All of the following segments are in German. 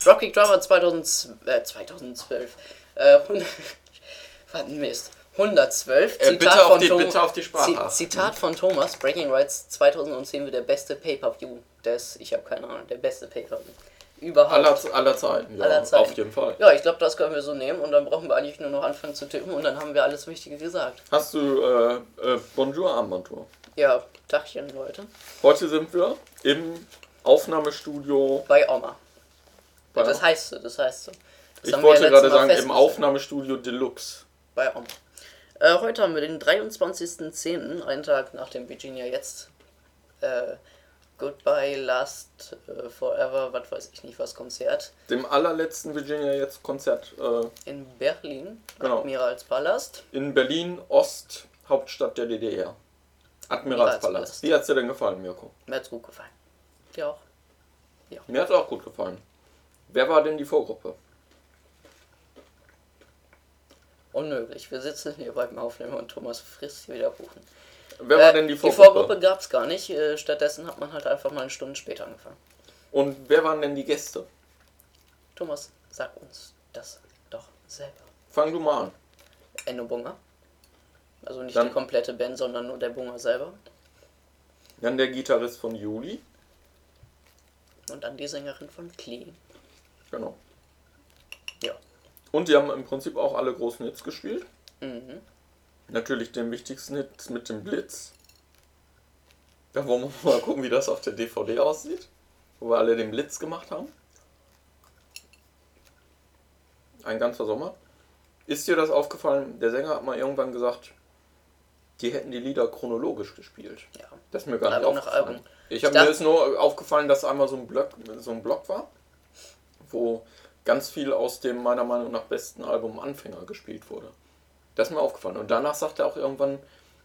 Dropkick Drama 2012. 112. Bitte auf die Sprache. Zitat von Thomas. Breaking Rights 2010 wird der beste Pay-Per-View. Ich habe keine Ahnung, der beste Pay-Per-View. Überhaupt. Aller Zeiten, ja, aller Zeiten. Auf jeden Fall. Ja, ich glaube, das können wir so nehmen und dann brauchen wir eigentlich nur noch anfangen zu tippen und dann haben wir alles Wichtige gesagt. Hast du Bonjour Armbantour? Ja, Tagchen, Leute. Heute sind wir im Aufnahmestudio bei Oma. Bei das heißt so. Ich wollte gerade sagen, im Aufnahmestudio Deluxe. Bei Oma. Heute haben wir den 23.10., einen Tag nach dem Virginia Jetzt. Goodbye, Last, Forever, was weiß ich nicht, was Konzert. Dem allerletzten Virginia Jetzt Konzert. In Berlin, genau. Admiralspalast. In Berlin, Ost, Hauptstadt der DDR. Admiralspalast. Wie hat's dir denn gefallen, Mirko? Mir hat's gut gefallen. Dir auch? Ja. Mir hat's auch gut gefallen. Wer war denn die Vorgruppe? Unmöglich. Wir sitzen hier beim Aufnehmen und Thomas frisst hier wieder Kuchen. Wer war denn die Vorgruppe? Die Vorgruppe gab es gar nicht. Stattdessen hat man halt einfach mal eine Stunde später angefangen. Und wer waren denn die Gäste? Thomas, sag uns das doch selber. Fang du mal an. Enno Bunger. Also nicht die komplette Band, sondern nur der Bunger selber. Dann der Gitarrist von Juli. Und dann die Sängerin von Klee. Genau. Ja. Und die haben im Prinzip auch alle großen Hits gespielt. Mhm. Natürlich den wichtigsten Hit mit dem Blitz. Da wollen wir mal gucken, wie das auf der DVD aussieht. Wo wir alle den Blitz gemacht haben. Ein ganzer Sommer. Ist dir das aufgefallen? Der Sänger hat mal irgendwann gesagt, die hätten die Lieder chronologisch gespielt. Ja. Das ist mir gar nicht aufgefallen. Mir ist nur aufgefallen, dass einmal so ein Block war, wo ganz viel aus dem meiner Meinung nach besten Album Anfänger gespielt wurde. Das ist mir aufgefallen. Und danach sagt er auch irgendwann,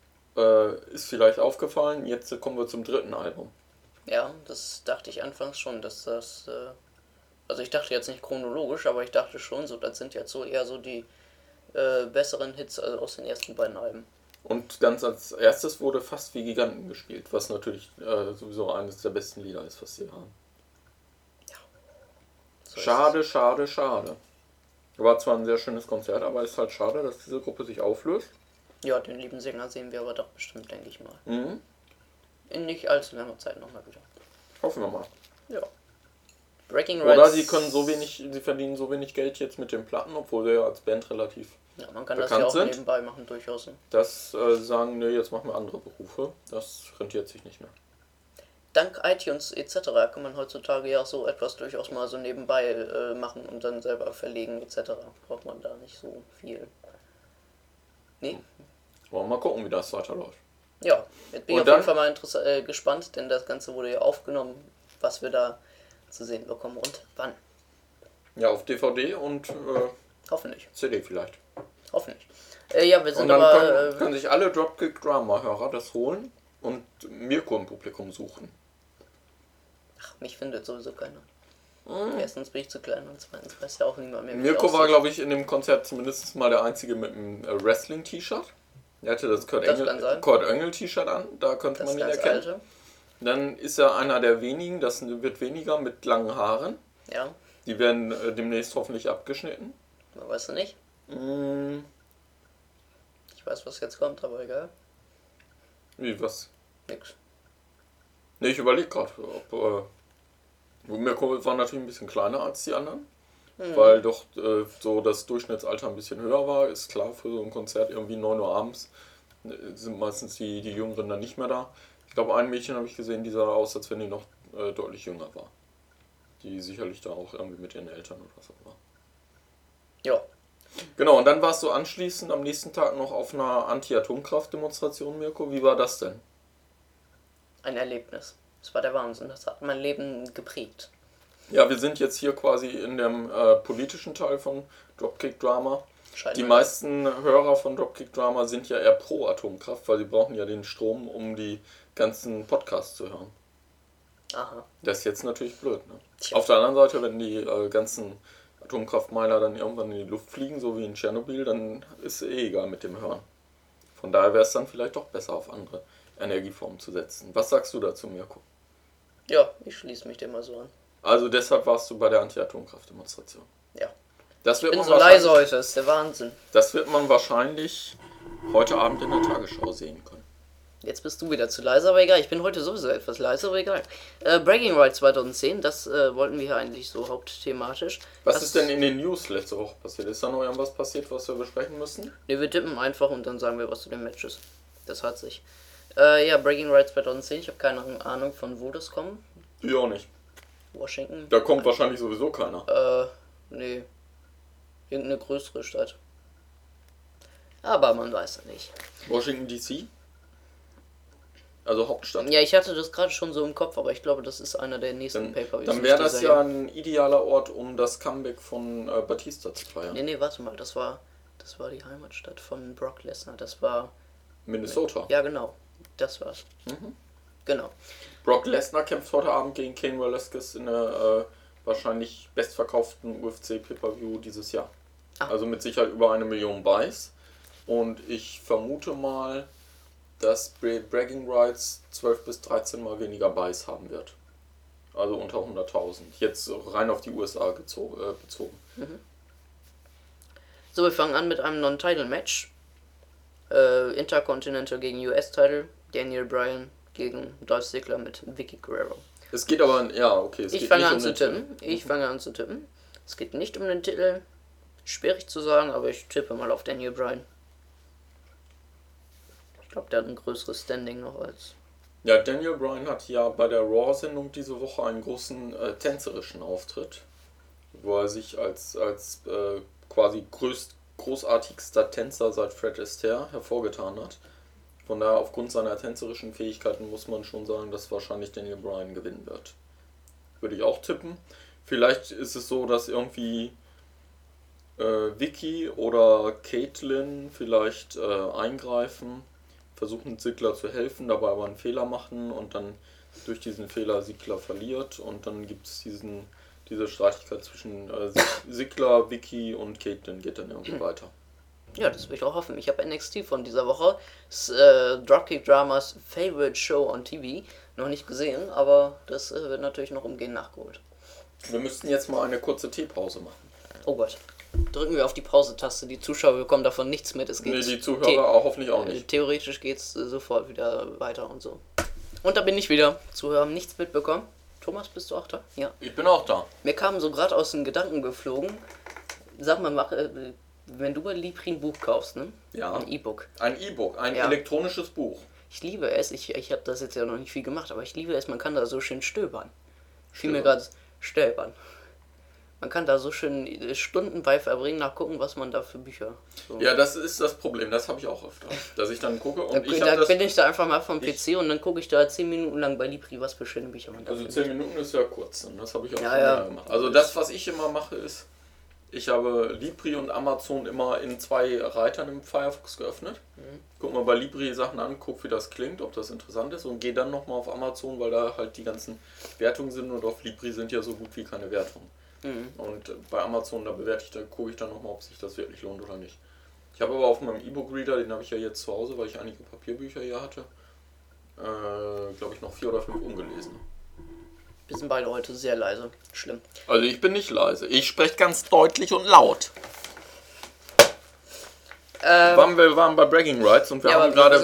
ist vielleicht aufgefallen, jetzt kommen wir zum dritten Album. Ja, das dachte ich anfangs schon, dass das... Also ich dachte jetzt nicht chronologisch, aber ich dachte schon, so das sind jetzt so eher so die besseren Hits aus den ersten beiden Alben. Und ganz als erstes wurde Fast wie Giganten gespielt, was natürlich sowieso eines der besten Lieder ist, was sie haben. Ja. So schade. War zwar ein sehr schönes Konzert, aber es ist halt schade, dass diese Gruppe sich auflöst. Ja, den lieben Sänger sehen wir aber doch bestimmt, denke ich mal. Mhm. In nicht allzu langer Zeit nochmal wieder. Hoffen wir mal. Ja. Breaking Rights. Oder sie verdienen so wenig Geld jetzt mit den Platten, obwohl sie ja als Band relativ man kann das ja auch nebenbei machen, durchaus. Das sagen, ne, jetzt machen wir andere Berufe. Das rentiert sich nicht mehr. Dank iTunes etc. kann man heutzutage ja auch so etwas durchaus mal so nebenbei machen und dann selber verlegen etc. Braucht man da nicht so viel. Nee? Wollen wir mal gucken, wie das weiterläuft. Ja, jetzt bin ich auf jeden Fall mal gespannt, denn das Ganze wurde ja aufgenommen, was wir da zu sehen bekommen und wann. Ja, auf DVD und hoffentlich. CD vielleicht. Hoffentlich. Ja, wir sind und dann können sich alle Dropkick Drama-Hörer das holen und Mirko im Publikum suchen. Ach, mich findet sowieso keiner. Erstens bin ich zu klein und zweitens weiß ja auch niemand mehr. Mirko war, glaube ich, in dem Konzert zumindest mal der Einzige mit einem Wrestling-T-Shirt. Er hatte das Kurt Angle-T-Shirt an, da könnte man ihn erkennen. Alte. Dann ist er einer der wenigen, das wird weniger, mit langen Haaren. Ja. Die werden demnächst hoffentlich abgeschnitten. Weißt du nicht? Ich weiß, was jetzt kommt, aber egal. Wie, was? Nix. Ne, ich überlege gerade, ob... Mirko war natürlich ein bisschen kleiner als die anderen, weil doch so das Durchschnittsalter ein bisschen höher war. Ist klar, für so ein Konzert irgendwie 9 Uhr abends sind meistens die Jüngeren dann nicht mehr da. Ich glaube, ein Mädchen habe ich gesehen, die sah aus, als wenn die noch deutlich jünger war. Die sicherlich da auch irgendwie mit ihren Eltern oder was auch immer. Ja. Genau, und dann warst du anschließend am nächsten Tag noch auf einer Anti-Atomkraft-Demonstration, Mirko. Wie war das denn? Ein Erlebnis. Das war der Wahnsinn. Das hat mein Leben geprägt. Ja, wir sind jetzt hier quasi in dem politischen Teil von Dropkick Drama. Die meisten Hörer von Dropkick Drama sind ja eher pro Atomkraft, weil sie brauchen ja den Strom, um die ganzen Podcasts zu hören. Aha. Das ist jetzt natürlich blöd, ne? Auf der anderen Seite, wenn die ganzen Atomkraftmeiler dann irgendwann in die Luft fliegen, so wie in Tschernobyl, dann ist es egal mit dem Hören. Von daher wäre es dann vielleicht doch besser, auf andere Energieformen zu setzen. Was sagst du dazu, Mirko? Ja, ich schließe mich dem mal so an. Also deshalb warst du bei der Anti-Atomkraft-Demonstration. Ja. Das wird Ich bin man so wahrscheinlich- leise heute, das ist der Wahnsinn. Das wird man wahrscheinlich heute Abend in der Tagesschau sehen können. Jetzt bist du wieder zu leise, aber egal. Ich bin heute sowieso etwas leise, aber egal. Bragging Rights 2010, das wollten wir hier eigentlich so hauptthematisch. Was ist denn in den News letzte Woche passiert? Ist da noch irgendwas passiert, was wir besprechen müssen? Ne, wir tippen einfach und dann sagen wir was zu den Matches. Das hat sich. Ja, Bragging Rights 2010, ich habe keine Ahnung von wo das kommt. Ich auch nicht. Washington? Da kommt wahrscheinlich sowieso keiner. Nee. Irgendeine größere Stadt. Aber man weiß ja nicht. Washington DC? Also Hauptstadt. Ja, ich hatte das gerade schon so im Kopf, aber ich glaube, das ist einer der nächsten Pay-Per-Views. Dann wäre das ja ein idealer Ort, um das Comeback von Batista zu feiern. Nee, warte mal, das war die Heimatstadt von Brock Lesnar. Das war... Minnesota. Ja, genau. Das war's. Genau. Brock Lesnar kämpft heute Abend gegen Cain Velasquez in der wahrscheinlich bestverkauften UFC Pay-Per-View dieses Jahr. Also mit Sicherheit über 1 Million Buys. Und ich vermute mal, dass Bragging Rights 12 bis 13 mal weniger Buys haben wird. Also unter 100.000. Jetzt rein auf die USA bezogen. So, wir fangen an mit einem Non-Title-Match. Intercontinental gegen US-Title. Daniel Bryan gegen Dolph Ziggler mit Vicky Guerrero. Es geht aber, ja, okay. Ich fange an zu tippen. Es geht nicht um den Titel. Schwierig zu sagen, aber ich tippe mal auf Daniel Bryan. Ich glaube, der hat ein größeres Standing noch als... Ja, Daniel Bryan hat ja bei der Raw-Sendung diese Woche einen großen tänzerischen Auftritt, wo er sich als quasi großartigster Tänzer seit Fred Astaire hervorgetan hat. Von daher, aufgrund seiner tänzerischen Fähigkeiten muss man schon sagen, dass wahrscheinlich Daniel Bryan gewinnen wird. Würde ich auch tippen. Vielleicht ist es so, dass irgendwie Vicky oder Caitlyn vielleicht eingreifen, versuchen Ziggler zu helfen, dabei aber einen Fehler machen und dann durch diesen Fehler Ziggler verliert und dann gibt es diese Streitigkeit zwischen Ziggler, Vicky und Caitlyn geht dann irgendwie weiter. Ja, das will ich auch hoffen. Ich habe NXT von dieser Woche, Dropkick Dramas Favorite Show on TV, noch nicht gesehen, aber das wird natürlich noch umgehend nachgeholt. Wir müssten jetzt mal eine kurze Teepause machen. Oh Gott. Drücken wir auf die Pause-Taste. Die Zuschauer bekommen davon nichts mit. Es geht die Zuhörer auch hoffentlich auch nicht. Theoretisch geht's sofort wieder weiter und so. Und da bin ich wieder. Zuhörer haben nichts mitbekommen. Thomas, bist du auch da? Ja. Ich bin auch da. Mir kam so gerade aus den Gedanken geflogen. Sag mal, wenn du bei Libri ein Buch kaufst, ne? Ja. Ein E-Book. Ein E-Book, ein elektronisches Buch. Ich liebe es. Ich habe das jetzt ja noch nicht viel gemacht, aber ich liebe es. Man kann da so schön stöbern. Fiel mir gerade stöbern. Man kann da so schön Stunden bei verbringen, nachgucken, was man da für Bücher... So. Ja, das ist das Problem, das habe ich auch öfter. Dass ich dann gucke und da bin ich da einfach mal vom PC und dann gucke ich da 10 Minuten lang bei Libri, was für schöne Bücher man da Also findet. 10 Minuten ist ja kurz, und das habe ich auch schon Ja. gemacht. Also das, was ich immer mache, ist, ich habe Libri und Amazon immer in 2 Reitern im Firefox geöffnet. Guck mal bei Libri Sachen an, guck wie das klingt, ob das interessant ist und gehe dann nochmal auf Amazon, weil da halt die ganzen Wertungen sind und auf Libri sind ja so gut wie keine Wertungen. Und bei Amazon, da gucke ich dann nochmal, ob sich das wirklich lohnt oder nicht. Ich habe aber auf meinem E-Book-Reader, den habe ich ja jetzt zu Hause, weil ich einige Papierbücher hier hatte, glaube ich noch 4 oder 5 ungelesen. Wir sind beide heute sehr leise. Schlimm. Also ich bin nicht leise. Ich spreche ganz deutlich und laut. Wir waren bei Bragging Rights und wir haben gerade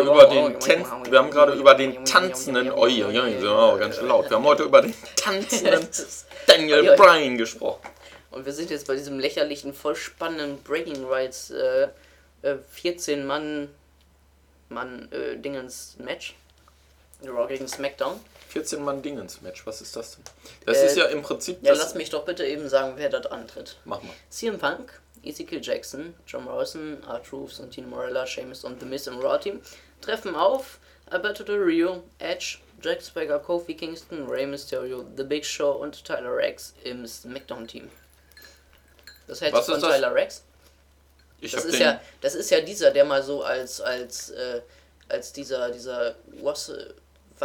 über den tanzenden, ganz schön laut. Wir haben heute über den tanzenden Daniel Bryan gesprochen. Und wir sind jetzt bei diesem lächerlichen, voll spannenden Bragging Rights 14 Mann Dingens Match. Raw gegen SmackDown. 14 Mann Dingens Match, was ist das denn? Das ist ja im Prinzip... Ja, lass mich doch bitte eben sagen, wer dort antritt. Mach mal. CM Punk, Ezekiel Jackson, John Morrison, R-Truth, Santino Marella, Sheamus und The Miz im Raw-Team treffen auf Alberto Del Rio, Edge, Jack Swagger, Kofi Kingston, Rey Mysterio, The Big Show und Tyler Rex im SmackDown-Team. Das hältst du von Tyler Rex? Das ist ja dieser, der mal so als dieser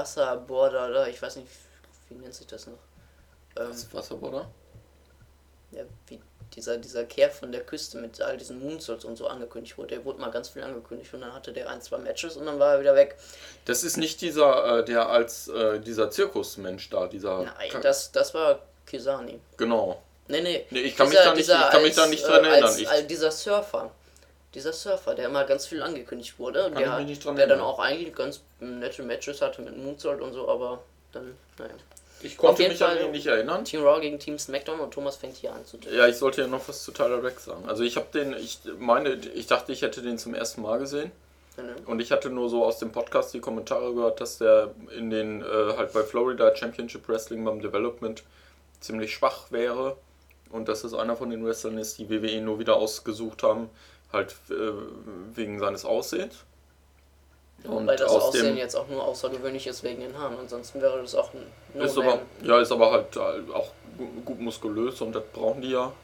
Wasserborder, oder ich weiß nicht, wie nennt sich das noch? Wasserborder? ja, wie dieser Kerl von der Küste mit all diesen Moonsaults und so angekündigt wurde. Der wurde mal ganz viel angekündigt und dann hatte der 1, 2 Matches und dann war er wieder weg. Das ist nicht dieser, der als dieser Zirkusmensch da, dieser... Nein, das war Kisani. Genau. Nee, ich kann mich da nicht dran erinnern. Dieser Surfer, der immer ganz viel angekündigt wurde und Kann ich mich nicht dran der dann erinnern. auch eigentlich ganz nette Matches hatte mit Moonsault und so, aber dann, naja. Ich konnte Auf jeden mich an Fall ihn nicht erinnern. Team Raw gegen Team SmackDown und Thomas fängt hier an zu tippen. Ja, ich sollte ja noch was zu Tyler Rex sagen. Also ich dachte, ich hätte den zum ersten Mal gesehen. Und ich hatte nur so aus dem Podcast die Kommentare gehört, dass der in den, halt bei Florida Championship Wrestling beim Development ziemlich schwach wäre. Und dass es einer von den Wrestlern ist, die WWE nur wieder ausgesucht haben, halt wegen seines Aussehens. Und weil das Aussehen jetzt auch nur außergewöhnlich ist wegen den Haaren, ansonsten wäre das auch ein No-Name. Ist aber halt auch gut muskulös und das brauchen die ja.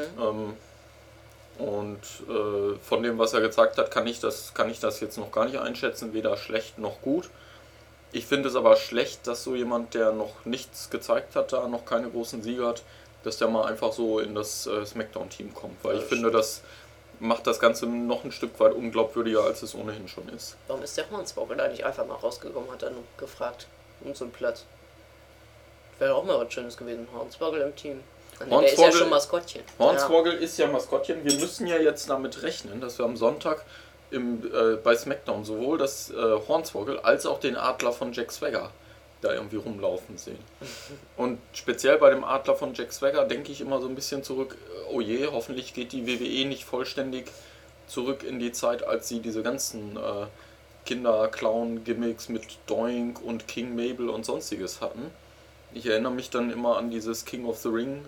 Von dem, was er gezeigt hat, kann ich das jetzt noch gar nicht einschätzen, weder schlecht noch gut. Ich finde es aber schlecht, dass so jemand, der noch nichts gezeigt hat, da noch keine großen Siege hat, dass der mal einfach so in das SmackDown-Team kommt, weil ich finde, das macht das Ganze noch ein Stück weit unglaubwürdiger, als es ohnehin schon ist. Warum ist der Hornswoggle da nicht einfach mal rausgekommen, hat er nur gefragt, um so einen Platz. Wäre auch mal was Schönes gewesen, Hornswoggle im Team. Der ist ja schon Maskottchen. Hornswoggle ist ja Maskottchen. Wir müssen ja jetzt damit rechnen, dass wir am Sonntag bei SmackDown sowohl das Hornswoggle als auch den Adler von Jack Swagger da irgendwie rumlaufen sehen. Und speziell bei dem Adler von Jack Swagger denke ich immer so ein bisschen zurück, oh je, hoffentlich geht die WWE nicht vollständig zurück in die Zeit, als sie diese ganzen Kinder-Clown-Gimmicks mit Doink und King Mabel und sonstiges hatten. Ich erinnere mich dann immer an dieses King of the Ring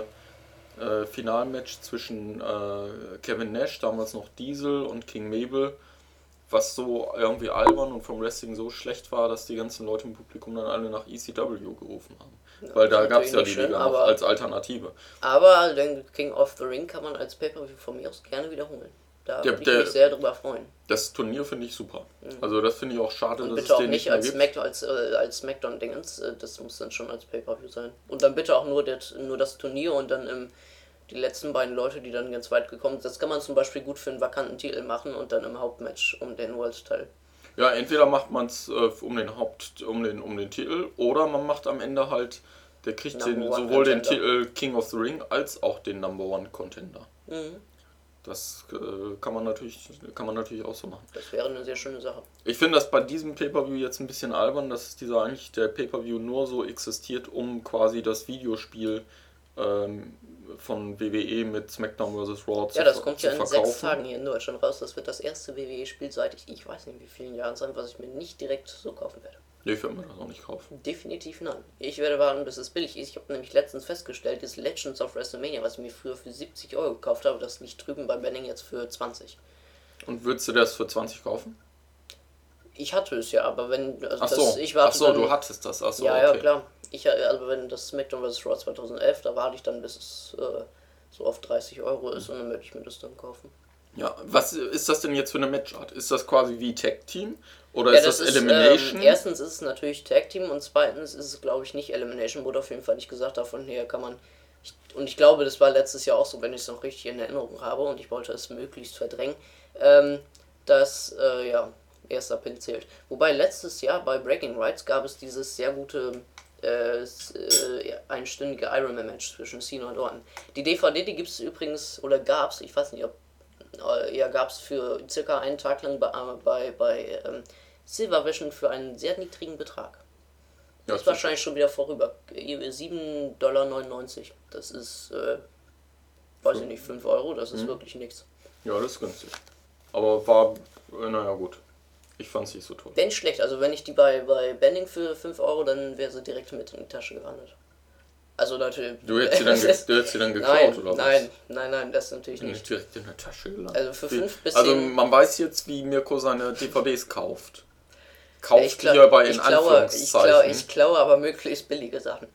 Finalmatch zwischen Kevin Nash, damals noch Diesel, und King Mabel, was so irgendwie albern und vom Wrestling so schlecht war, dass die ganzen Leute im Publikum dann alle nach ECW gerufen haben. Ja, weil da gab es ja die Liga noch als Alternative. Aber den King of the Ring kann man als Pay-Per-View von mir aus gerne wiederholen. Da würde ich mich sehr drüber freuen. Das Turnier finde ich super. Also das finde ich auch schade, und dass bitte es auch den nicht als Smackdown-Dingens, das muss dann schon als Pay-Per-View sein. Und dann bitte auch nur das Turnier und dann die letzten beiden Leute, die dann ganz weit gekommen sind. Das kann man zum Beispiel gut für einen vakanten Titel machen und dann im Hauptmatch um den World-Teil. Ja, entweder macht man es um den Titel oder man macht am Ende halt, der kriegt sowohl den Titel King of the Ring als auch den Number One Contender. Das kann man natürlich auch so machen. Das wäre eine sehr schöne Sache. Ich finde das bei diesem Pay-Per-View jetzt ein bisschen albern, dass der Pay-Per-View nur so existiert, um quasi das Videospiel von WWE mit SmackDown vs. Raw zu verkaufen. Ja, das kommt ja in 6 Tagen hier in Deutschland raus. Das wird das erste WWE-Spiel seit ich weiß nicht wie vielen Jahren sein, was ich mir nicht direkt so kaufen werde. Nee, ich werde mir das auch nicht kaufen. Definitiv nein. Ich werde warten, bis es billig ist. Ich habe nämlich letztens festgestellt, das Legends of WrestleMania, was ich mir früher für 70 € gekauft habe, das liegt drüben bei Benning jetzt für 20. Und würdest du das für 20 kaufen? Ich hatte es ja, aber wenn... du hattest das. Ja, okay. Ja, klar. Also wenn das SmackDown vs. Raw 2011, da warte ich dann, bis es so auf 30 € ist und dann würde ich mir das dann kaufen. Ja, was ist das denn jetzt für eine Matchart? Ist das quasi wie Tag Team? Oder ist das Elimination? Erstens ist es natürlich Tag Team und zweitens ist es, glaube ich, nicht Elimination. Wurde auf jeden Fall nicht gesagt. Davon her kann man... Und ich glaube, das war letztes Jahr auch so, wenn ich es noch richtig in Erinnerung habe und ich wollte es möglichst verdrängen, dass, erster Pin zählt. Wobei letztes Jahr bei Breaking Rights gab es dieses sehr gute einstündige Ironman-Match zwischen Cena und Orton. Die DVD, die gibt es übrigens, oder gab es, ich weiß nicht, gab es für circa einen Tag lang bei Silver Vision für einen sehr niedrigen Betrag. Das ist wahrscheinlich schon wieder vorüber. $7,99. Das ist, weiß ich nicht, 5 €, das ist wirklich nichts. Ja, das ist günstig. Aber war, naja gut. Ich fand's nicht so toll. Wenn schlecht, also wenn ich die bei Benning für 5 €, dann wäre sie direkt mit in die Tasche gewandert. Also natürlich. Du hättest sie dann geklaut, oder was? Nein, das natürlich nicht. Direkt in der Tasche gelandet. Also für 5 bis 10... Also man weiß jetzt, wie Mirko seine DVDs kauft. Kauft hier bei in Anführungszeichen. Ich klaue aber möglichst billige Sachen.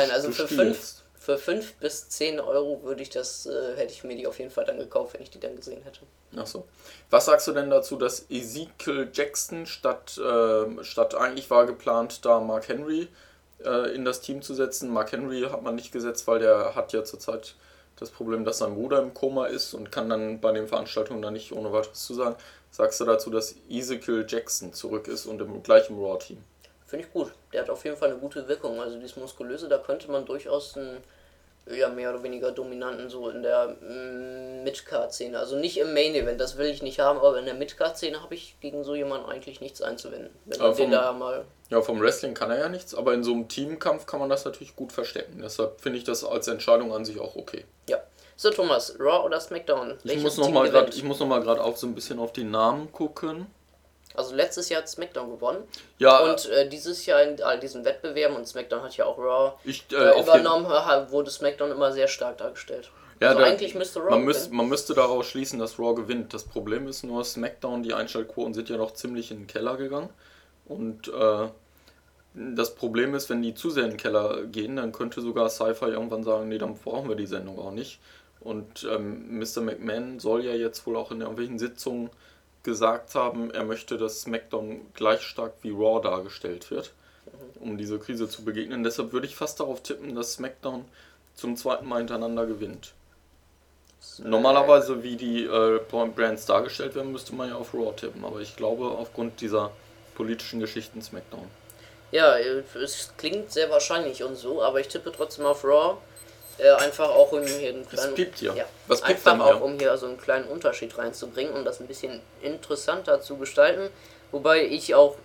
Für 5 bis 10 € würde ich hätte ich mir die auf jeden Fall dann gekauft, wenn ich die dann gesehen hätte. Ach so. Was sagst du denn dazu, dass Ezekiel Jackson statt eigentlich war geplant, da Mark Henry in das Team zu setzen? Mark Henry hat man nicht gesetzt, weil der hat ja zurzeit das Problem, dass sein Bruder im Koma ist und kann dann bei den Veranstaltungen da nicht ohne weiteres zu sagen. Sagst du dazu, dass Ezekiel Jackson zurück ist und im gleichen Raw-Team? Finde ich gut. Der hat auf jeden Fall eine gute Wirkung. Also dieses Muskulöse, da könnte man durchaus einen mehr oder weniger dominanten so in der Mid-Card-Szene. Also nicht im Main-Event, das will ich nicht haben, aber in der Mid-Card-Szene habe ich gegen so jemanden eigentlich nichts einzuwenden. Wenn man den da mal... Ja, vom Wrestling kann er ja nichts, aber in so einem Teamkampf kann man das natürlich gut verstecken. Deshalb finde ich das als Entscheidung an sich auch okay. Ja. So Thomas, Raw oder SmackDown? Ich muss noch mal gerade auch so ein bisschen auf die Namen gucken. Also letztes Jahr hat SmackDown gewonnen. Ja. Und dieses Jahr in all diesen Wettbewerben, und SmackDown hat ja auch Raw übernommen, wurde SmackDown immer sehr stark dargestellt. Ja, also eigentlich müsste Raw man müsste daraus schließen, dass Raw gewinnt. Das Problem ist nur, SmackDown, die Einschaltquoten sind ja noch ziemlich in den Keller gegangen. Und das Problem ist, wenn die zu sehr in den Keller gehen, dann könnte sogar Sci-Fi irgendwann sagen, nee, dann brauchen wir die Sendung auch nicht. Und Mr. McMahon soll ja jetzt wohl auch in irgendwelchen Sitzungen gesagt haben, er möchte, dass SmackDown gleich stark wie Raw dargestellt wird, um diese Krise zu begegnen. Deshalb würde ich fast darauf tippen, dass SmackDown zum zweiten Mal hintereinander gewinnt. Normalerweise, wie die Brands dargestellt werden, müsste man ja auf Raw tippen, aber ich glaube, aufgrund dieser politischen Geschichten SmackDown. Ja, es klingt sehr wahrscheinlich und so, aber ich tippe trotzdem auf Raw. Einfach auch um hier einen kleinen, Was einfach auch um hier so einen kleinen Unterschied reinzubringen, um das ein bisschen interessanter zu gestalten. Wobei ich auch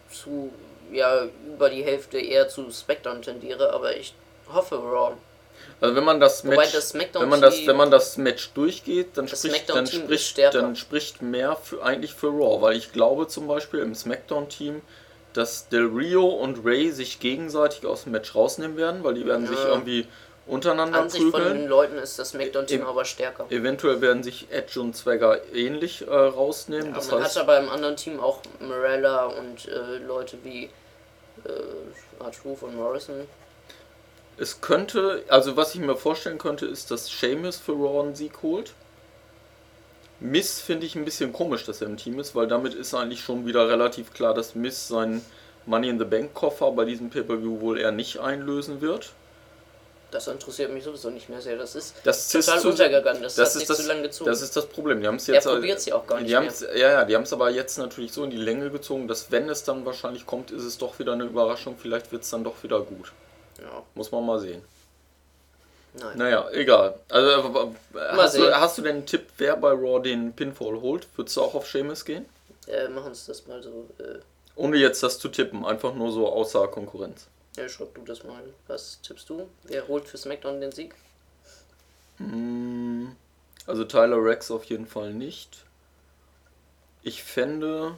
über die Hälfte eher zu SmackDown tendiere, aber ich hoffe Raw. Also wenn man das Match durchgeht, dann spricht mehr für Raw, weil ich glaube zum Beispiel im SmackDown-Team, dass Del Rio und Ray sich gegenseitig aus dem Match rausnehmen werden, weil die werden sich irgendwie untereinander prügeln. An sich von den Leuten ist das SmackDown-Team aber stärker. Eventuell werden sich Edge und Swagger ähnlich rausnehmen. Ja, man hat aber im anderen Team auch Morella und Leute wie R-Truth und Morrison. Es könnte, also was ich mir vorstellen könnte, ist, dass Sheamus für Raw einen Sieg holt. Miz finde ich ein bisschen komisch, dass er im Team ist, weil damit ist eigentlich schon wieder relativ klar, dass Miz seinen Money in the Bank Koffer bei diesem Pay-Per-View wohl eher nicht einlösen wird. Das interessiert mich sowieso nicht mehr sehr. Das ist total untergegangen. Das hat nicht zu lange gezogen. Das ist das Problem. Die haben es jetzt. Er probiert es ja auch gar nicht mehr. Die haben es aber jetzt natürlich so in die Länge gezogen, dass wenn es dann wahrscheinlich kommt, ist es doch wieder eine Überraschung. Vielleicht wird es dann doch wieder gut. Ja. Muss man mal sehen. Nein. Naja, egal. Also hast du denn einen Tipp, wer bei Raw den Pinfall holt? Würdest du auch auf Sheamus gehen? Machen uns das mal so. Ohne jetzt das zu tippen, einfach nur so außer Konkurrenz. Ja, schreib du das mal. Was tippst du? Wer holt für SmackDown den Sieg? Also Tyler Rex auf jeden Fall nicht. Ich fände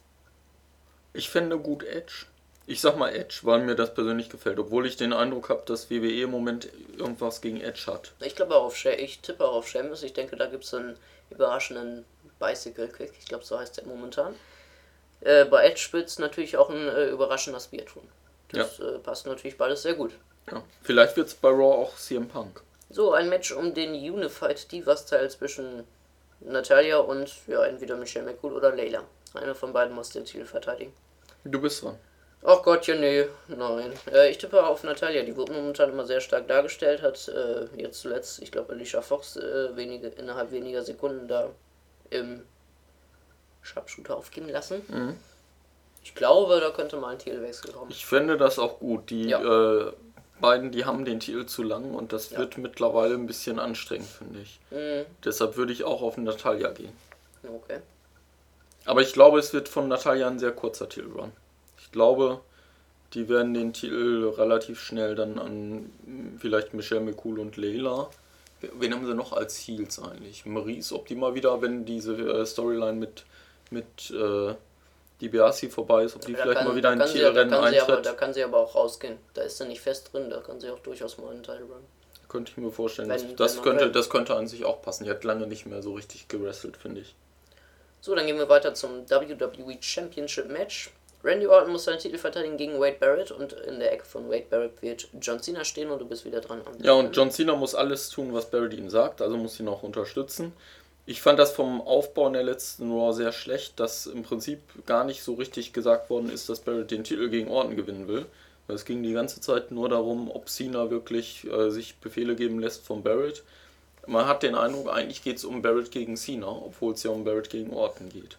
gut Edge. Ich sag mal Edge, weil mir das persönlich gefällt, obwohl ich den Eindruck habe, dass WWE im Moment irgendwas gegen Edge hat. Ich tippe auch auf Sheamus. Ich denke, da gibt es einen überraschenden Bicycle Kick. Ich glaube, so heißt der momentan. Bei Edge wird es natürlich auch ein überraschender Spear tun. Das passt natürlich beides sehr gut. Ja, vielleicht wird es bei Raw auch CM Punk. So, ein Match um den Unified Divas-Teil zwischen Natalya und entweder Michelle McCool oder Layla. Eine von beiden muss den Titel verteidigen. Du bist dran. Ach Gott, ja, nee, nein. Ich tippe auf Natalya, die wird momentan immer sehr stark dargestellt, hat jetzt zuletzt, ich glaube, Alicia Fox innerhalb weniger Sekunden da im Sharpshooter aufgeben lassen. Mhm. Ich glaube, da könnte mal ein Titelwechsel kommen. Ich fände das auch gut. Die beiden, die haben den Titel zu lang und das wird mittlerweile ein bisschen anstrengend, finde ich. Mhm. Deshalb würde ich auch auf Natalya gehen. Okay. Aber ich glaube, es wird von Natalya ein sehr kurzer Titelrun. Ich glaube, die werden den Titel relativ schnell dann an vielleicht Michelle McCool und Layla. Wen haben sie noch als Heels eigentlich? Maurice, ob die mal wieder, wenn diese Storyline mit DiBiase vorbei ist, ob die vielleicht mal wieder ein Titelrennen eintritt. Da kann sie aber auch rausgehen. Da ist sie nicht fest drin, da kann sie auch durchaus mal einen Titel run. Könnte ich mir vorstellen. Das könnte an sich auch passen. Die hat lange nicht mehr so richtig gewrestelt, finde ich. So, dann gehen wir weiter zum WWE Championship Match. Randy Orton muss seinen Titel verteidigen gegen Wade Barrett und in der Ecke von Wade Barrett wird John Cena stehen und du bist wieder dran. Ja, und John Cena muss alles tun, was Barrett ihm sagt, also muss ihn auch unterstützen. Ich fand das vom Aufbau in der letzten Raw sehr schlecht, dass im Prinzip gar nicht so richtig gesagt worden ist, dass Barrett den Titel gegen Orton gewinnen will. Es ging die ganze Zeit nur darum, ob Cena wirklich sich Befehle geben lässt von Barrett. Man hat den Eindruck, eigentlich geht es um Barrett gegen Cena, obwohl es ja um Barrett gegen Orton geht.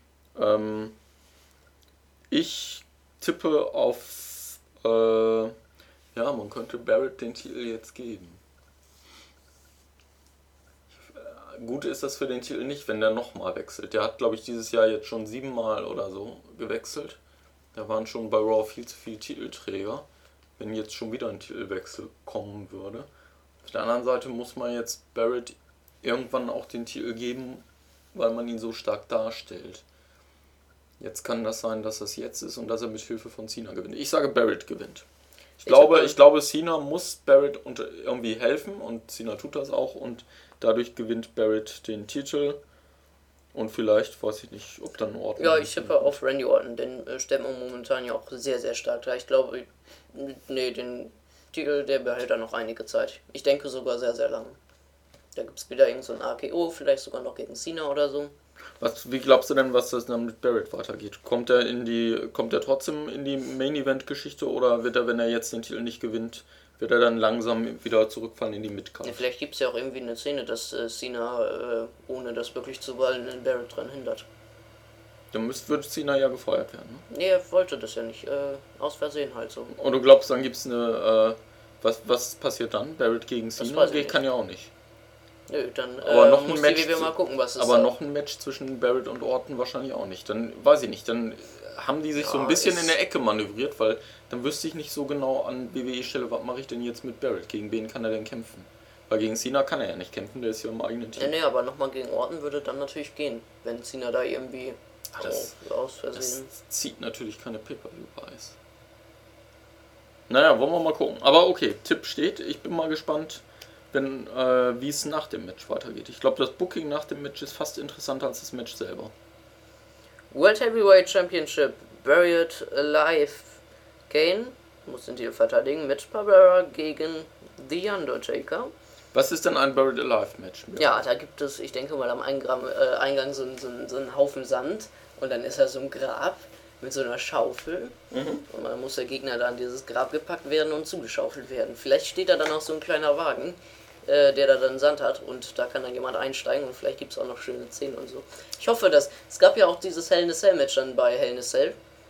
Ich tippe auf, man könnte Barrett den Titel jetzt geben. Gut ist das für den Titel nicht, wenn der nochmal wechselt. Der hat, glaube ich, dieses Jahr jetzt schon 7-mal oder so gewechselt. Da waren schon bei Raw viel zu viele Titelträger. Wenn jetzt schon wieder ein Titelwechsel kommen würde. Auf der anderen Seite muss man jetzt Barrett irgendwann auch den Titel geben, weil man ihn so stark darstellt. Jetzt kann das sein, dass das jetzt ist und dass er mit Hilfe von Cena gewinnt. Ich sage, Barrett gewinnt. Ich glaube, Cena muss Barrett irgendwie helfen und Cena tut das auch und dadurch gewinnt Barrett den Titel und vielleicht, weiß ich nicht, ob dann Orton... Ja, ich tippe auf Randy Orton, den stellt man momentan ja auch sehr, sehr stark da. Ich glaube, den Titel, der behält er noch einige Zeit. Ich denke sogar sehr, sehr lange. Da gibt es wieder irgend so ein AKO, vielleicht sogar noch gegen Cena oder so. Wie glaubst du denn, was das dann mit Barrett weitergeht? Kommt er trotzdem in die Main-Event-Geschichte oder wird er, wenn er jetzt den Titel nicht gewinnt, wird er dann langsam wieder zurückfallen in die Midcard? Ja, vielleicht gibt es ja auch irgendwie eine Szene, dass Cena, ohne das wirklich zu wollen, den Barrett dran hindert. Dann wird Cena ja gefeuert werden, ne? Nee, er wollte das ja nicht. Aus Versehen halt so. Und du glaubst, dann gibt es eine... was passiert dann? Barrett gegen Cena? Das kann ja auch nicht. Nö, dann aber noch muss ein Match, die WWE mal gucken, was es ist. Aber noch ein Match zwischen Barrett und Orton wahrscheinlich auch nicht. Dann weiß ich nicht, dann haben die sich so ein bisschen in der Ecke manövriert, weil dann wüsste ich nicht so genau an WWE-Stelle, was mache ich denn jetzt mit Barrett? Gegen wen kann er denn kämpfen? Weil gegen Cena kann er ja nicht kämpfen, der ist ja im eigenen Team. Nee, aber nochmal gegen Orton würde dann natürlich gehen, wenn Cena da irgendwie aus Versehen... Das zieht natürlich keine Pay-Per-View-Buys. Naja, wollen wir mal gucken. Aber okay, Tipp steht, ich bin mal gespannt, wie es nach dem Match weitergeht. Ich glaube, das Booking nach dem Match ist fast interessanter als das Match selber. World Heavyweight Championship, Buried Alive, Kane muss den Titel verteidigen, Mitch Barbera gegen The Undertaker. Was ist denn ein Buried Alive Match? Ja, da gibt es, ich denke mal, am Eingang so einen Haufen Sand und dann ist da so ein Grab mit so einer Schaufel und dann muss der Gegner da an dieses Grab gepackt werden und zugeschaufelt werden. Vielleicht steht da dann auch so ein kleiner Wagen, der da dann Sand hat und da kann dann jemand einsteigen und vielleicht gibt es auch noch schöne Szenen und so. Ich hoffe, dass... Es gab ja auch dieses Hell in a Cell Match dann bei Hell in a Cell.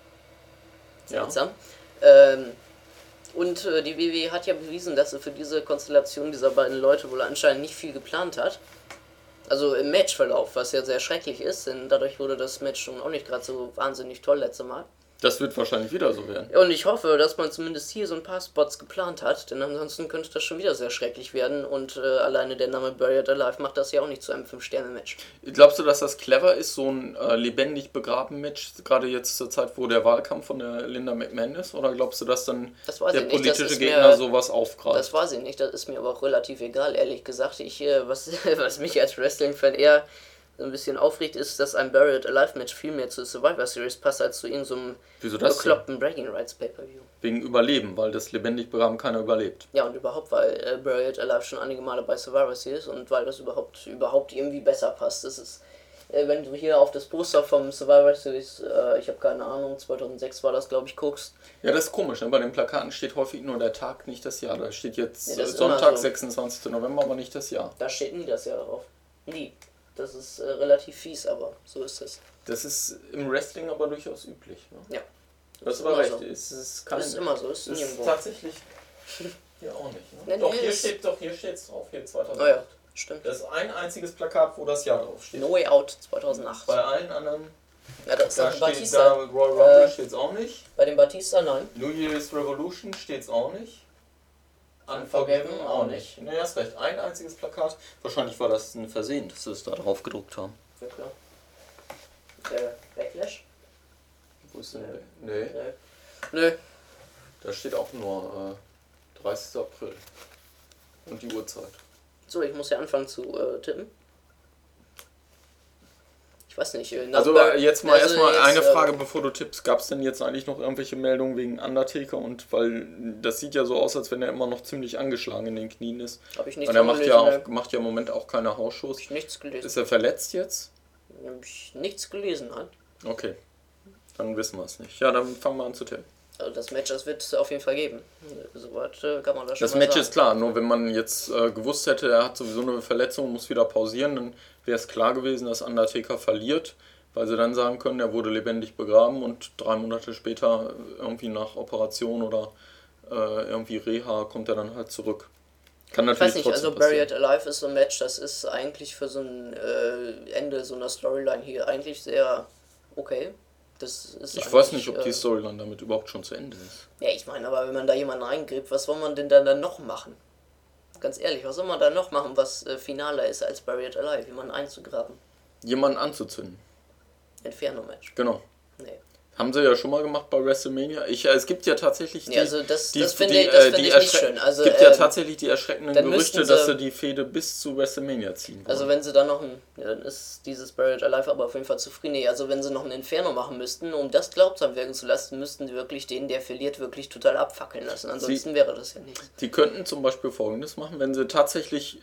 Seltsam. Ja. Und die WWE hat ja bewiesen, dass sie für diese Konstellation dieser beiden Leute wohl anscheinend nicht viel geplant hat. Also im Matchverlauf, was ja sehr schrecklich ist, denn dadurch wurde das Match schon auch nicht gerade so wahnsinnig toll letztes Mal. Das wird wahrscheinlich wieder so werden. Und ich hoffe, dass man zumindest hier so ein paar Spots geplant hat, denn ansonsten könnte das schon wieder sehr schrecklich werden und alleine der Name Buried Alive macht das ja auch nicht zu einem 5-Sterne-Match. Glaubst du, dass das clever ist, so ein lebendig begraben Match, gerade jetzt zur Zeit, wo der Wahlkampf von der Linda McMahon ist? Oder glaubst du, dass dann der politische Gegner sowas aufgreift? Das weiß ich nicht, das ist mir aber auch relativ egal, ehrlich gesagt. Was mich als Wrestling-Fan eher so ein bisschen aufregt, ist, dass ein Buried Alive Match viel mehr zur Survivor Series passt, als zu irgendeinem bekloppten Bragging Rights Pay-Per-View. Wegen Überleben, weil das lebendig begraben keiner überlebt. Ja, und überhaupt, weil Buried Alive schon einige Male bei Survivor Series und weil das überhaupt irgendwie besser passt. Das ist, wenn du hier auf das Poster vom Survivor Series, ich habe keine Ahnung, 2006 war das, glaube ich, guckst. Ja, das ist komisch, ne? Bei den Plakaten steht häufig nur der Tag, nicht das Jahr. Da steht jetzt Sonntag, so. 26. November, aber nicht das Jahr. Da steht nie das Jahr drauf. Nie. Das ist relativ fies, aber so ist es. Das ist im Wrestling aber durchaus üblich. Ne? Ja. Das war recht. So. Das ist immer so. Ist nirgendwo. Tatsächlich hier auch nicht. Ne? Doch, hier steht es drauf. Hier 2008. Oh ja, stimmt. Das ist ein einziges Plakat, wo das Jahr drauf steht. No Way Out 2008. Bei allen anderen... Ja, da steht Batista. Da Royal Rumble steht es auch nicht. Bei dem Batista nein. New Year's Revolution steht es auch nicht. Unforgiven auch nicht. Ne, hast recht. Ein einziges Plakat. Wahrscheinlich war das ein Versehen, dass sie es da drauf gedruckt haben. Ja, klar. Backlash? Wo ist denn der? Nee. Da steht auch nur 30. April. Und die Uhrzeit. So, ich muss ja anfangen zu tippen. Ich weiß nicht. Also jetzt mal erstmal eine Frage, bevor du tippst. Gab es denn jetzt eigentlich noch irgendwelche Meldungen wegen Undertaker? Und weil das sieht ja so aus, als wenn er immer noch ziemlich angeschlagen in den Knien ist. Hab ich nichts und er macht ja im Moment auch keine Hausshows. Hab ich nichts gelesen. Ist er verletzt jetzt? Hab ich nichts gelesen, nein. Okay, dann wissen wir es nicht. Ja, dann fangen wir an zu tippen. Also das Match, das wird es auf jeden Fall geben. Soweit kann man das schon Das mal Match sagen. ist klar, nur wenn man jetzt gewusst hätte, er hat sowieso eine Verletzung und muss wieder pausieren, dann wäre es klar gewesen, dass Undertaker verliert, weil sie dann sagen können, er wurde lebendig begraben und 3 Monate später irgendwie nach Operation oder irgendwie Reha kommt er dann halt zurück. Kann Ich natürlich weiß nicht, also trotzdem passieren. Buried Alive ist so ein Match, das ist eigentlich für so ein Ende so einer Storyline hier eigentlich sehr okay. Das ist Ich weiß eigentlich, nicht, ob die Storyline damit überhaupt schon zu Ende ist. ja, ich meine, aber wenn man da jemanden reingräbt, was soll man denn dann noch machen? Ganz ehrlich, was soll man da noch machen, was finaler ist als Buried Alive, jemanden einzugraben? Jemanden anzuzünden. Inferno-Match. Genau. Nee. Haben sie ja schon mal gemacht bei WrestleMania. Es gibt ja tatsächlich die, Nee, also das die, finde die, ich, das äh, find die ich nicht schön. Also, es gibt ja tatsächlich die erschreckenden dann Gerüchte, müssten sie- dass sie die Fehde bis zu WrestleMania ziehen wollen. Also wenn sie dann noch ein, ja, dann ist dieses Buried Alive aber auf jeden Fall zufrieden. Nee, also wenn sie noch ein Inferno machen müssten, um das glaubsam wirken zu lassen, müssten sie wirklich den, der verliert, wirklich total abfackeln lassen. Ansonsten wäre das ja nichts. Die könnten zum Beispiel Folgendes machen, wenn sie tatsächlich,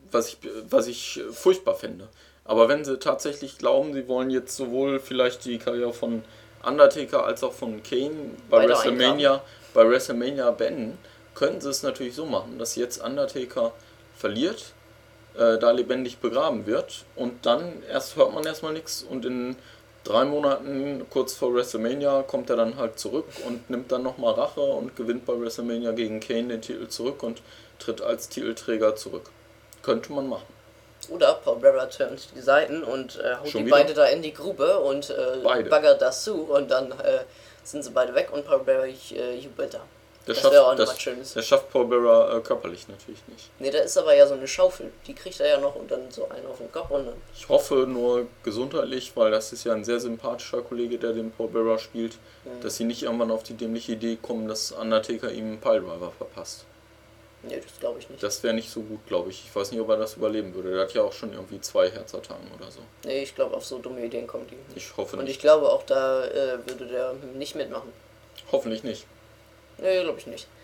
was ich furchtbar fände, aber wenn sie tatsächlich glauben, sie wollen jetzt sowohl vielleicht die Karriere von Undertaker als auch von Kane bei Beide WrestleMania beenden, könnten sie es natürlich so machen, dass jetzt Undertaker verliert, da lebendig begraben wird und dann hört man erstmal nichts und in 3 Monaten, kurz vor WrestleMania, kommt er dann halt zurück und nimmt dann nochmal Rache und gewinnt bei WrestleMania gegen Kane den Titel zurück und tritt als Titelträger zurück. Könnte man machen. Oder Paul Bearer turnt die Seiten und haut Schon die wieder? beide da in die Grube und Beide. baggert das zu und dann sind sie beide weg und Paul Bearer jubelt da. Das wäre auch nochmal schönes. Das schafft Paul Bearer körperlich natürlich nicht. Ne, da ist aber ja so eine Schaufel, die kriegt er ja noch und dann so einen auf den Kopf und dann. Ich hoffe nur gesundheitlich, weil das ist ja ein sehr sympathischer Kollege, der den Paul Bearer spielt, dass sie nicht irgendwann auf die dämliche Idee kommen, dass Undertaker ihm einen Piledriver verpasst. Ne, das glaube ich nicht. Das wäre nicht so gut, glaube ich. Ich weiß nicht, ob er das überleben würde. Der hat ja auch schon irgendwie 2 Herzattacken oder so. Ne, ich glaube, auf so dumme Ideen kommt die. Ich hoffe Und nicht. ich glaube auch, da würde der nicht mitmachen. Hoffentlich nicht. Ne, glaube ich nicht.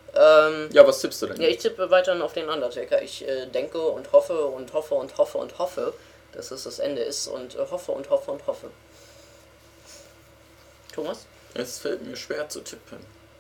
Ja, was tippst du denn? Ja, ich tippe weiterhin auf den Undertaker. Ich denke und hoffe und hoffe und hoffe und hoffe, dass es das Ende ist und hoffe und hoffe und hoffe. Thomas? Es fällt mir schwer zu tippen.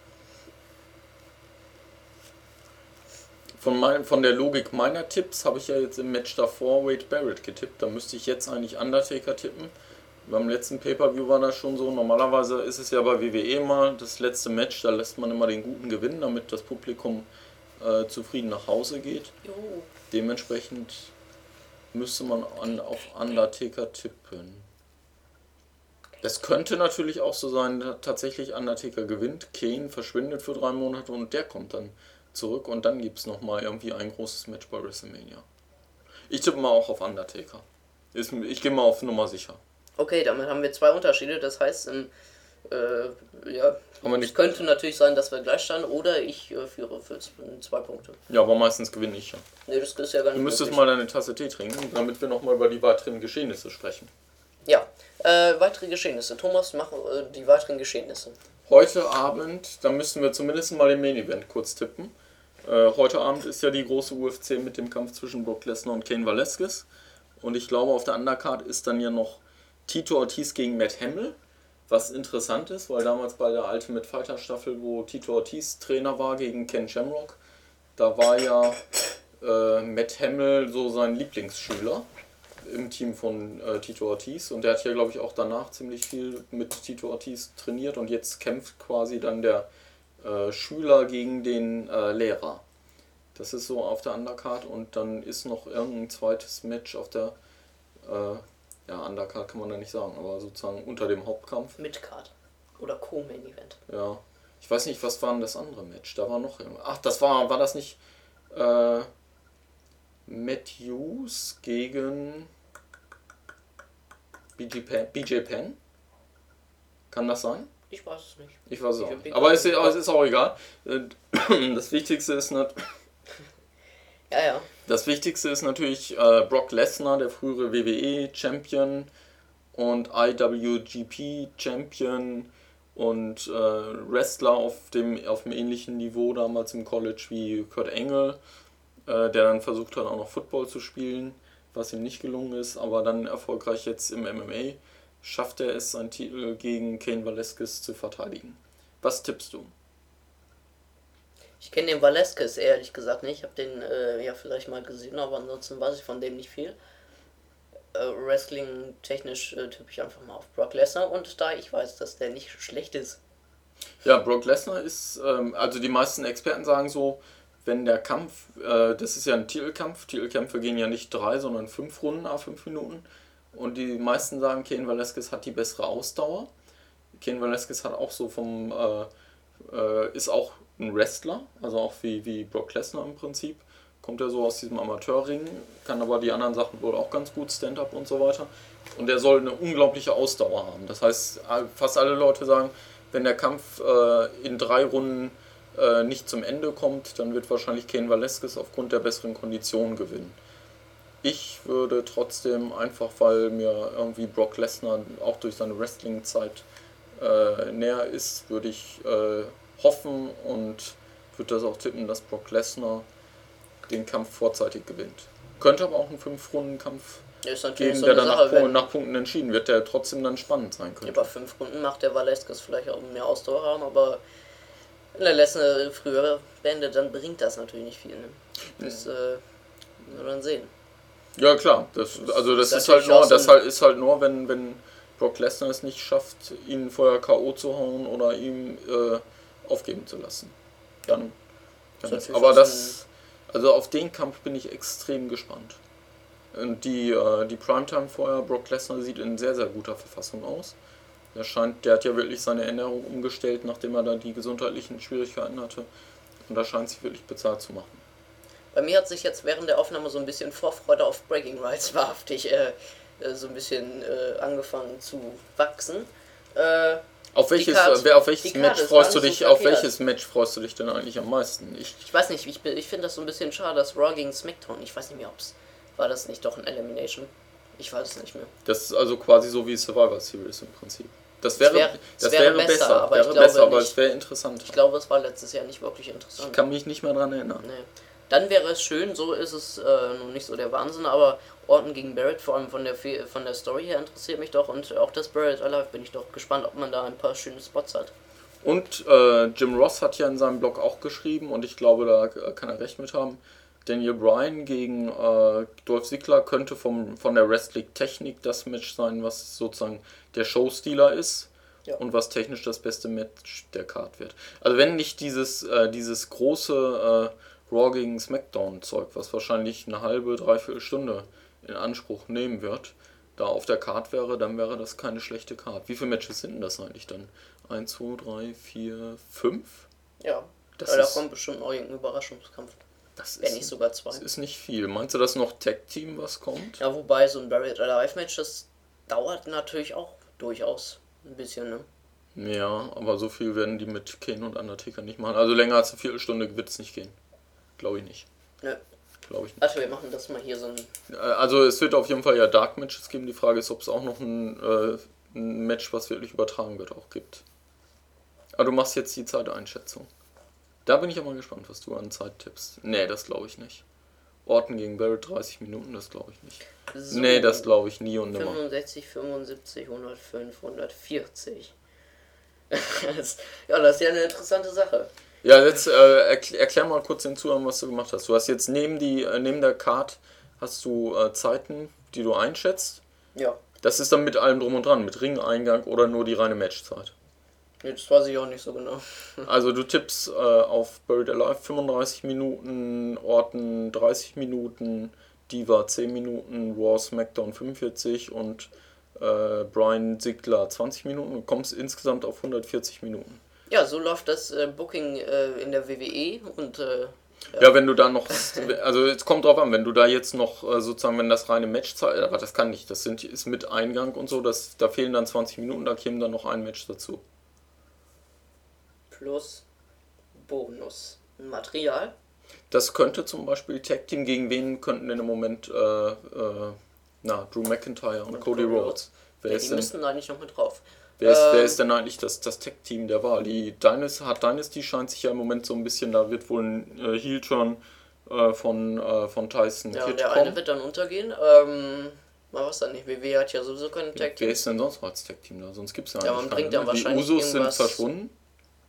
Von der Logik meiner Tipps habe ich ja jetzt im Match davor Wade Barrett getippt. Da müsste ich jetzt eigentlich Undertaker tippen. Beim letzten Pay-Per-View war das schon so. Normalerweise ist es ja bei WWE mal das letzte Match, da lässt man immer den Guten gewinnen, damit das Publikum zufrieden nach Hause geht. Jo. Dementsprechend müsste man auf Undertaker tippen. Das könnte natürlich auch so sein, dass tatsächlich Undertaker gewinnt, Kane verschwindet für 3 Monate und der kommt dann zurück und dann gibt es nochmal irgendwie ein großes Match bei WrestleMania. Ich tippe mal auch auf Undertaker. Ich gehe mal auf Nummer sicher. Okay, damit haben wir 2 Unterschiede. Das heißt, ja, Aber es nicht, könnte natürlich sein, dass wir gleich standen oder ich führe für 2 Punkte. ja, aber meistens gewinne ich ja. Ne, das ist ja gar Du nicht müsstest möglich. mal deine Tasse Tee trinken, damit wir nochmal über die weiteren Geschehnisse sprechen. Ja, weitere Geschehnisse. Thomas, mach die weiteren Geschehnisse. Heute Abend, da müssen wir zumindest mal den Main Event kurz tippen. Heute Abend ist ja die große UFC mit dem Kampf zwischen Brock Lesnar und Cain Velasquez. Und ich glaube, auf der Undercard ist dann ja noch Tito Ortiz gegen Matt Hamill. Was interessant ist, weil damals bei der Ultimate Fighter Staffel, wo Tito Ortiz Trainer war gegen Ken Shamrock, da war ja Matt Hamill so sein Lieblingsschüler im Team von Tito Ortiz. Und der hat ja, glaube ich, auch danach ziemlich viel mit Tito Ortiz trainiert. Und jetzt kämpft quasi dann der Schüler gegen den Lehrer. Das ist so auf der Undercard und dann ist noch irgendein zweites Match auf der Undercard kann man da nicht sagen, aber sozusagen unter dem Hauptkampf. Midcard. Oder Co-Main Event. Ja. Ich weiß nicht, was war denn das andere Match? Da war noch irgendwas. Ach, war das nicht Matthews gegen BJ Penn? Kann das sein? Ich weiß es nicht. Ich weiß es auch nicht. Aber es ist auch egal. Das Wichtigste ist Ja. Das Wichtigste ist natürlich Brock Lesnar, der frühere WWE-Champion und IWGP-Champion und Wrestler auf dem ähnlichen Niveau damals im College wie Kurt Angle, der dann versucht hat, auch noch Football zu spielen, was ihm nicht gelungen ist, aber dann erfolgreich jetzt im MMA schafft er es, seinen Titel gegen Cain Velasquez zu verteidigen. Was tippst du? Ich kenne den Velasquez ehrlich gesagt nicht. Ich habe den ja vielleicht mal gesehen, aber ansonsten weiß ich von dem nicht viel. Wrestling-technisch tippe ich einfach mal auf Brock Lesnar und da ich weiß, dass der nicht schlecht ist. Ja, Brock Lesnar ist, also die meisten Experten sagen so, wenn der Kampf, das ist ja ein Titelkampf, Titelkämpfe gehen ja nicht 3, sondern 5 Runden à 5 Minuten. Und die meisten sagen, Cain Velasquez hat die bessere Ausdauer. Cain Velasquez hat auch so ist auch ein Wrestler, also auch wie Brock Lesnar im Prinzip. Kommt er so aus diesem Amateurring, kann aber die anderen Sachen wohl auch ganz gut, Stand-Up und so weiter. Und er soll eine unglaubliche Ausdauer haben. Das heißt, fast alle Leute sagen, wenn der Kampf in 3 Runden nicht zum Ende kommt, dann wird wahrscheinlich Cain Velasquez aufgrund der besseren Konditionen gewinnen. Ich würde trotzdem einfach, weil mir irgendwie Brock Lesnar auch durch seine Wrestling-Zeit näher ist, würde ich hoffen und würde das auch tippen, dass Brock Lesnar den Kampf vorzeitig gewinnt. Könnte aber auch ein 5-Runden-Kampf geben, so der dann nach Punkten entschieden wird, der trotzdem dann spannend sein könnte. Über 5 Runden macht der Velasquez vielleicht auch mehr Ausdauer haben, aber wenn der Lesnar früher beendet, dann bringt das natürlich nicht viel. Ne? Das wir dann sehen. Ja klar, das ist halt nur, wenn Brock Lesnar es nicht schafft, ihn vorher K.O. zu hauen oder ihm aufgeben zu lassen. Dann kann es. Aber also auf den Kampf bin ich extrem gespannt. Und die Primetime vorher, Brock Lesnar sieht in sehr, sehr guter Verfassung aus. Der hat ja wirklich seine Ernährung umgestellt, nachdem er da die gesundheitlichen Schwierigkeiten hatte. Und da scheint sich wirklich bezahlt zu machen. Bei mir hat sich jetzt während der Aufnahme so ein bisschen Vorfreude auf Bragging Rights wahrhaftig so ein bisschen angefangen zu wachsen. Auf welches Match freust du dich denn eigentlich am meisten? Ich weiß nicht, ich finde das so ein bisschen schade, dass Raw gegen SmackDown, ich weiß nicht mehr, war das nicht doch ein Elimination? Ich weiß es nicht mehr. Das ist also quasi so wie Survivor Series im Prinzip. Das wäre besser, aber es wäre interessant. Ich glaube, es war letztes Jahr nicht wirklich interessant. Ich kann mich nicht mehr daran erinnern. Nee. Dann wäre es schön, so ist es nun nicht so der Wahnsinn, aber Orton gegen Barrett, vor allem von der Story her, interessiert mich doch und auch das Barrett Alive bin ich doch gespannt, ob man da ein paar schöne Spots hat. Und Jim Ross hat ja in seinem Blog auch geschrieben und ich glaube, da kann er recht mit haben, Daniel Bryan gegen Dolph Ziggler könnte von der Wrestling-Technik das Match sein, was sozusagen der Showstealer ist. Ja. Und was technisch das beste Match der Card wird. Also wenn nicht dieses große Raw gegen SmackDown Zeug, was wahrscheinlich eine halbe, dreiviertel Stunde in Anspruch nehmen wird, da auf der Card wäre, dann wäre das keine schlechte Card. Wie viele Matches sind denn das eigentlich dann? 1, 2, 3, 4, 5? Ja, da kommt bestimmt noch irgendein Überraschungskampf. Wenn nicht sogar 2. Das ist nicht viel. Meinst du, dass noch Tag Team was kommt? Ja, wobei so ein Barrett Alive Match, das dauert natürlich auch durchaus ein bisschen, ne? Ja, aber so viel werden die mit Kane und Undertaker nicht machen. Also länger als eine Viertelstunde wird es nicht gehen. Glaube ich nicht. Nö. Glaube ich nicht. Also wir machen das mal hier so ein... Also es wird auf jeden Fall ja Dark Matches geben. Die Frage ist, ob es auch noch ein Match, was wirklich übertragen wird, auch gibt. Aber du machst jetzt die Zeiteinschätzung. Da bin ich aber gespannt, was du an Zeit tippst. Nee, das glaube ich nicht. Orton gegen Barrett 30 Minuten, das glaube ich nicht. So, nee, das glaube ich nie und nimmer. 65, 75, 105, 140. Ja, das ist ja eine interessante Sache. Ja, jetzt erklär mal kurz den Zuhörern, was du gemacht hast. Du hast jetzt neben der Card hast du Zeiten, die du einschätzt. Ja. Das ist dann mit allem drum und dran, mit Ringeingang oder nur die reine Matchzeit? Das weiß ich auch nicht so genau. Also du tippst auf Buried Alive 35 Minuten, Orton 30 Minuten, Diva 10 Minuten, Raw SmackDown 45 und Bryan Ziggler 20 Minuten und kommst insgesamt auf 140 Minuten. Ja, so läuft das Booking in der WWE und ja, wenn du da noch, also es kommt drauf an, wenn du da jetzt noch sozusagen, wenn das reine Matchzeit, aber das kann nicht, ist mit Eingang und so, da fehlen dann 20 Minuten, da käme dann noch ein Match dazu. Plus Bonus Material. Das könnte zum Beispiel Tag Team, gegen wen könnten denn im Moment Drew McIntyre und Cody Rhodes. Die müssten eigentlich noch mit drauf. Wer ist denn eigentlich das Tag Team der Wahl? Die Dynasty scheint sich ja im Moment so ein bisschen, da wird wohl ein Heel-Turn von Tyson Kidd kommen. Der eine wird dann untergehen. Mal was dann nicht. WWE hat ja sowieso keine Tag Team. Wer ist denn sonst noch als Tag Team da? Sonst gibt es ja man bringt dann Die wahrscheinlich Usos sind verschwunden.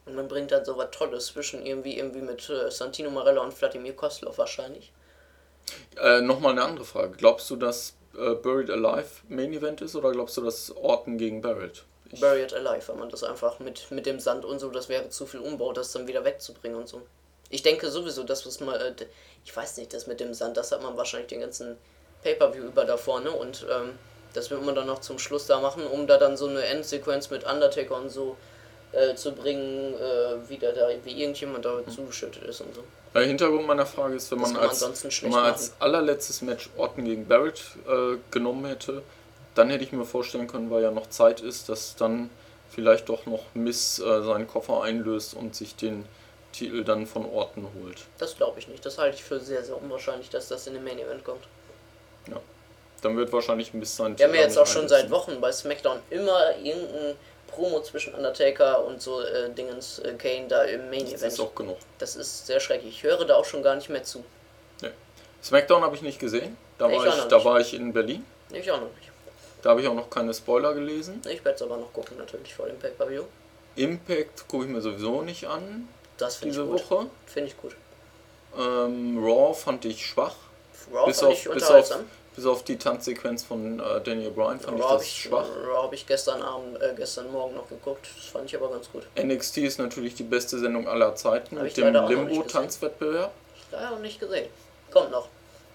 Und man bringt dann so was Tolles zwischen irgendwie mit Santino Marella und Wladimir Kozlov wahrscheinlich. Nochmal eine andere Frage. Glaubst du, dass Buried Alive Main Event ist oder glaubst du, dass Orton gegen Barrett? Buried Alive, wenn man das einfach mit dem Sand und so, das wäre zu viel Umbau, das dann wieder wegzubringen und so. Ich denke sowieso, dass was mal, ich weiß nicht, das mit dem Sand, das hat man wahrscheinlich den ganzen Pay-Per-View über da vorne und das wird man dann noch zum Schluss da machen, um da dann so eine Endsequenz mit Undertaker und so zu bringen, wie irgendjemand da zugeschüttet ist und so. Der Hintergrund meiner Frage ist, wenn man als allerletztes Match Orton gegen Barrett genommen hätte, dann hätte ich mir vorstellen können, weil ja noch Zeit ist, dass dann vielleicht doch noch Miz seinen Koffer einlöst und sich den Titel dann von Orton holt. Das glaube ich nicht. Das halte ich für sehr, sehr unwahrscheinlich, dass das in den Main Event kommt. Ja. Dann wird wahrscheinlich Miz seinen Titel. Wir haben ja jetzt auch schon seit Wochen bei SmackDown immer irgendein Promo zwischen Undertaker und so Kane da im Main Event. Das ist auch genug. Das ist sehr schrecklich. Ich höre da auch schon gar nicht mehr zu. Nee. SmackDown habe ich nicht gesehen. Da war ich in Berlin. Ich auch noch nicht. Da habe ich auch noch keine Spoiler gelesen. Ich werde es aber noch gucken, natürlich, vor dem Pay-Per-View. Impact gucke ich mir sowieso nicht an. Das finde ich gut. Diese Woche. Finde ich gut. Raw fand ich schwach. Raw fand ich unterhaltsam. Bis auf die Tanzsequenz von Daniel Bryan fand ich das schwach. Raw habe ich gestern Morgen noch geguckt. Das fand ich aber ganz gut. NXT ist natürlich die beste Sendung aller Zeiten mit dem Limbo-Tanzwettbewerb. Leider noch nicht gesehen. Kommt noch.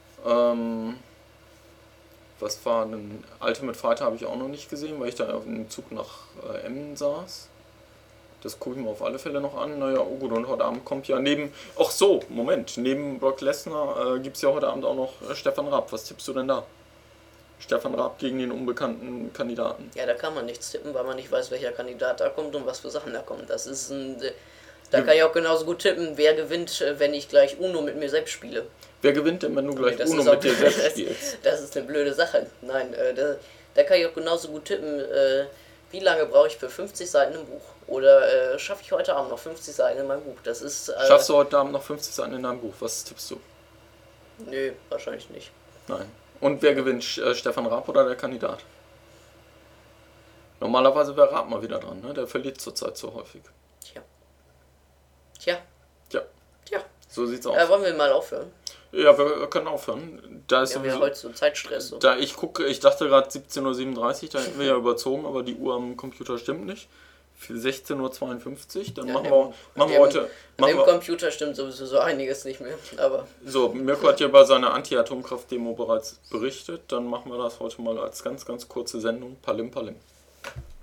Was war denn? Ultimate Fighter habe ich auch noch nicht gesehen, weil ich da auf dem Zug nach Emmen saß. Das gucke ich mir auf alle Fälle noch an. Naja, oh gut, und heute Abend kommt ja neben Brock Lesnar gibt es ja heute Abend auch noch Stefan Raab. Was tippst du denn da? Stefan Raab gegen den unbekannten Kandidaten. Ja, da kann man nichts tippen, weil man nicht weiß, welcher Kandidat da kommt und was für Sachen da kommen. Das ist da kann ich auch genauso gut tippen, wer gewinnt, wenn ich gleich Uno mit mir selbst spiele. Wer gewinnt denn, wenn du gleich Uno mit dir selbst spielst? Das ist eine blöde Sache. Nein, da kann ich auch genauso gut tippen, wie lange brauche ich für 50 Seiten im Buch? Oder schaffe ich heute Abend noch 50 Seiten in meinem Buch? Das ist. Schaffst du heute Abend noch 50 Seiten in deinem Buch? Was tippst du? Nö, wahrscheinlich nicht. Nein. Und wer gewinnt, Stefan Raab oder der Kandidat? Normalerweise wäre Raab mal wieder dran, ne? Der verliert zurzeit so häufig. Tja. So sieht's aus. Wollen wir mal aufhören? Ja, wir können aufhören. Da ist wir haben ja heute so Zeitstress. So. Ich dachte gerade 17:37 Uhr, da hätten wir ja überzogen, aber die Uhr am Computer stimmt nicht. Für 16:52 Uhr, dann machen wir heute... Im Computer stimmt sowieso so einiges nicht mehr, aber... So, Mirko hat ja bei seiner Anti-Atomkraft-Demo bereits berichtet, dann machen wir das heute mal als ganz, ganz kurze Sendung. Palim, palim.